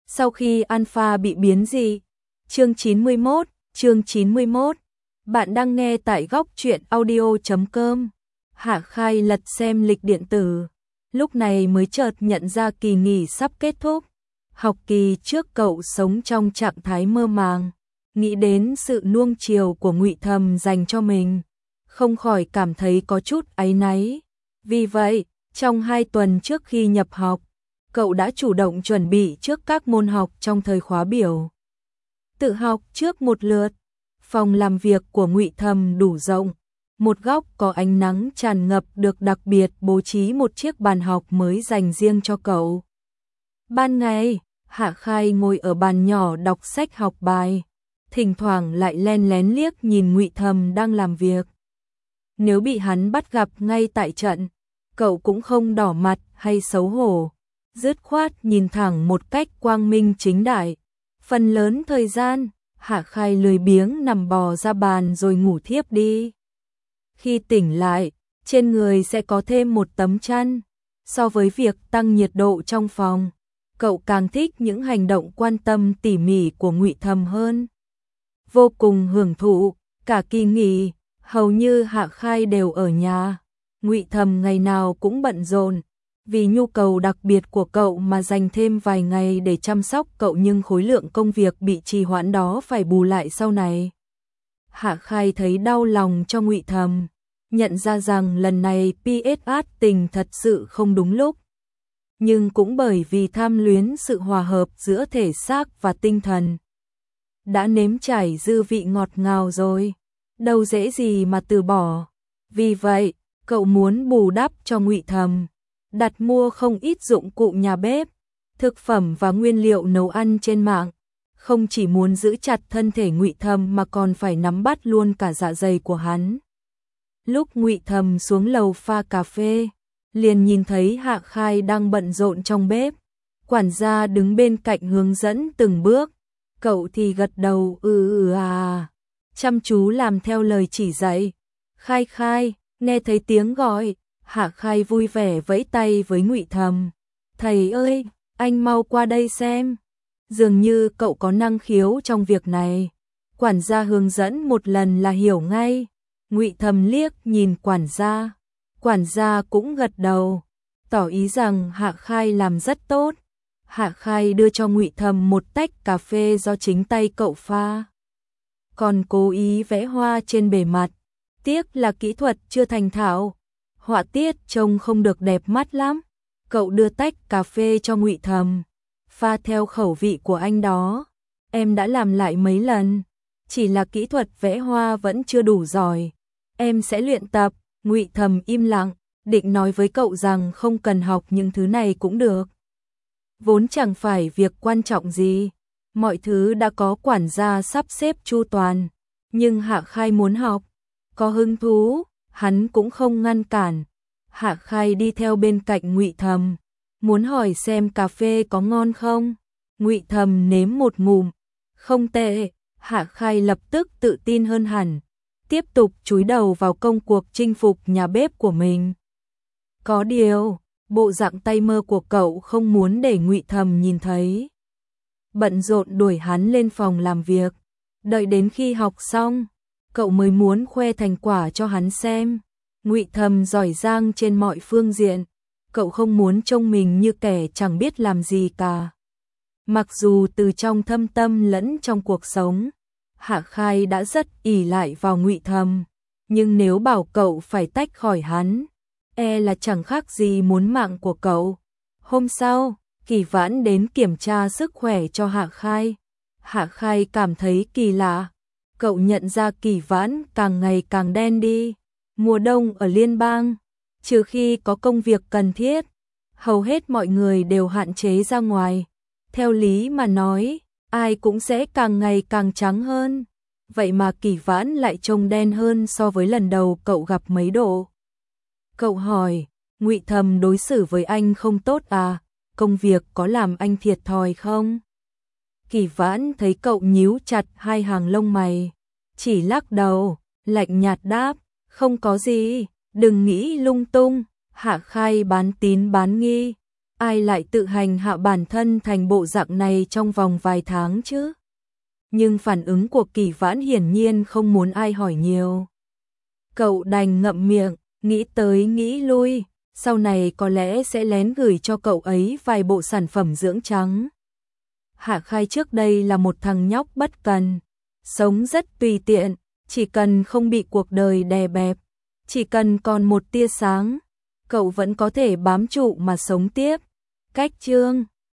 Sau khi Alpha bị biến dị. Chương 91. Bạn đang nghe tại góc truyện audio.com. Hạ Khai lật xem lịch điện tử, lúc này mới chợt nhận ra kỳ nghỉ sắp kết thúc. Học kỳ trước cậu sống trong trạng thái mơ màng, nghĩ đến sự nuông chiều của Ngụy Thầm dành cho mình, không khỏi cảm thấy có chút áy náy. Vì vậy, trong 2 tuần trước khi nhập học, cậu đã chủ động chuẩn bị trước các môn học trong thời khóa biểu. Tự học trước một lượt. Phòng làm việc của Ngụy Thầm đủ rộng, một góc có ánh nắng tràn ngập được đặc biệt bố trí một chiếc bàn học mới dành riêng cho cậu. Ban ngày, Hạ Khai ngồi ở bàn nhỏ đọc sách học bài, thỉnh thoảng lại len lén liếc nhìn Ngụy Thầm đang làm việc. Nếu bị hắn bắt gặp ngay tại trận, cậu cũng không đỏ mặt hay xấu hổ, dứt khoát nhìn thẳng một cách quang minh chính đại. Phần lớn thời gian, Hạ Khai lười biếng nằm bò ra bàn rồi ngủ thiếp đi. Khi tỉnh lại, trên người sẽ có thêm một tấm chăn. So với việc tăng nhiệt độ trong phòng, cậu càng thích những hành động quan tâm tỉ mỉ của Ngụy Thầm hơn. Vô cùng hưởng thụ, cả kỳ nghỉ, hầu như Hạ Khai đều ở nhà. Ngụy Thầm ngày nào cũng bận rộn, vì nhu cầu đặc biệt của cậu mà dành thêm vài ngày để chăm sóc cậu, nhưng khối lượng công việc bị trì hoãn đó phải bù lại sau này. Hạ Khai thấy đau lòng cho Ngụy Thầm, nhận ra rằng lần này PS tình thật sự không đúng lúc. Nhưng cũng bởi vì tham luyến sự hòa hợp giữa thể xác và tinh thần. Đã nếm trải dư vị ngọt ngào rồi, đâu dễ gì mà từ bỏ. Vì vậy, cậu muốn bù đắp cho Ngụy Thầm, đặt mua không ít dụng cụ nhà bếp, thực phẩm và nguyên liệu nấu ăn trên mạng. Không chỉ muốn giữ chặt thân thể Ngụy Thầm mà còn phải nắm bắt luôn cả dạ dày của hắn. Lúc Ngụy Thầm xuống lầu pha cà phê, liền nhìn thấy Hạ Khai đang bận rộn trong bếp. Quản gia đứng bên cạnh hướng dẫn từng bước, cậu thì gật đầu chăm chú làm theo lời chỉ dạy. Khai Khai, nghe thấy tiếng gọi, Hạ Khai vui vẻ vẫy tay với Ngụy Thầm. Thầy ơi, anh mau qua đây xem. Dường như cậu có năng khiếu trong việc này. Quản gia hướng dẫn một lần là hiểu ngay. Ngụy Thầm liếc nhìn quản gia cũng gật đầu, tỏ ý rằng Hạ Khai làm rất tốt. Hạ Khai đưa cho Ngụy Thầm một tách cà phê do chính tay cậu pha, còn cố ý vẽ hoa trên bề mặt. Tiếc là kỹ thuật chưa thành thạo, họa tiết trông không được đẹp mắt lắm. Cậu đưa tách cà phê cho Ngụy Thầm. Pha theo khẩu vị của anh đó. Em đã làm lại mấy lần, chỉ là kỹ thuật vẽ hoa vẫn chưa đủ giỏi. Em sẽ luyện tập. Ngụy Thầm im lặng, định nói với cậu rằng không cần học những thứ này cũng được. Vốn chẳng phải việc quan trọng gì, mọi thứ đã có quản gia sắp xếp chu toàn. Nhưng Hạ Khai muốn học, có hứng thú, hắn cũng không ngăn cản. Hạ Khai đi theo bên cạnh Ngụy Thầm, muốn hỏi xem cà phê có ngon không. Ngụy Thầm nếm một ngụm, không tệ. Hạ Khai lập tức tự tin hơn hẳn, tiếp tục chúi đầu vào công cuộc chinh phục nhà bếp của mình. Có điều, bộ dạng tay mơ của cậu không muốn để Ngụy Thầm nhìn thấy. Bận rộn đuổi hắn lên phòng làm việc, đợi đến khi học xong, cậu mới muốn khoe thành quả cho hắn xem. Ngụy Thầm giỏi giang trên mọi phương diện, cậu không muốn trông mình như kẻ chẳng biết làm gì cả. Mặc dù từ trong thâm tâm lẫn trong cuộc sống, Hạ Khai đã rất ỷ lại vào Ngụy Thầm, nhưng nếu bảo cậu phải tách khỏi hắn, là chẳng khác gì muốn mạng của cậu. Hôm sau, Kỳ Vãn đến kiểm tra sức khỏe cho Hạ Khai. Hạ Khai cảm thấy kỳ lạ, cậu nhận ra Kỳ Vãn càng ngày càng đen đi. Mùa đông ở liên bang, trừ khi có công việc cần thiết, hầu hết mọi người đều hạn chế ra ngoài. Theo lý mà nói, ai cũng sẽ càng ngày càng trắng hơn. Vậy mà Kỳ Vãn lại trông đen hơn so với lần đầu cậu gặp mấy độ. Cậu hỏi, Ngụy Thầm đối xử với anh không tốt à? Công việc có làm anh thiệt thòi không? Kỳ Vãn thấy cậu nhíu chặt 2 hàng lông mày, chỉ lắc đầu, lạnh nhạt đáp, không có gì, đừng nghĩ lung tung. Hạ Khai bán tín bán nghi, ai lại tự hành hạ bản thân thành bộ dạng này trong vòng vài tháng chứ? Nhưng phản ứng của Kỳ Vãn hiển nhiên không muốn ai hỏi nhiều. Cậu đành ngậm miệng, nghĩ tới nghĩ lui, sau này có lẽ sẽ lén gửi cho cậu ấy vài bộ sản phẩm dưỡng trắng. Hạ Khai trước đây là một thằng nhóc bất cần, sống rất tùy tiện, chỉ cần không bị cuộc đời đè bẹp, chỉ cần còn một tia sáng, cậu vẫn có thể bám trụ mà sống tiếp. Cách chương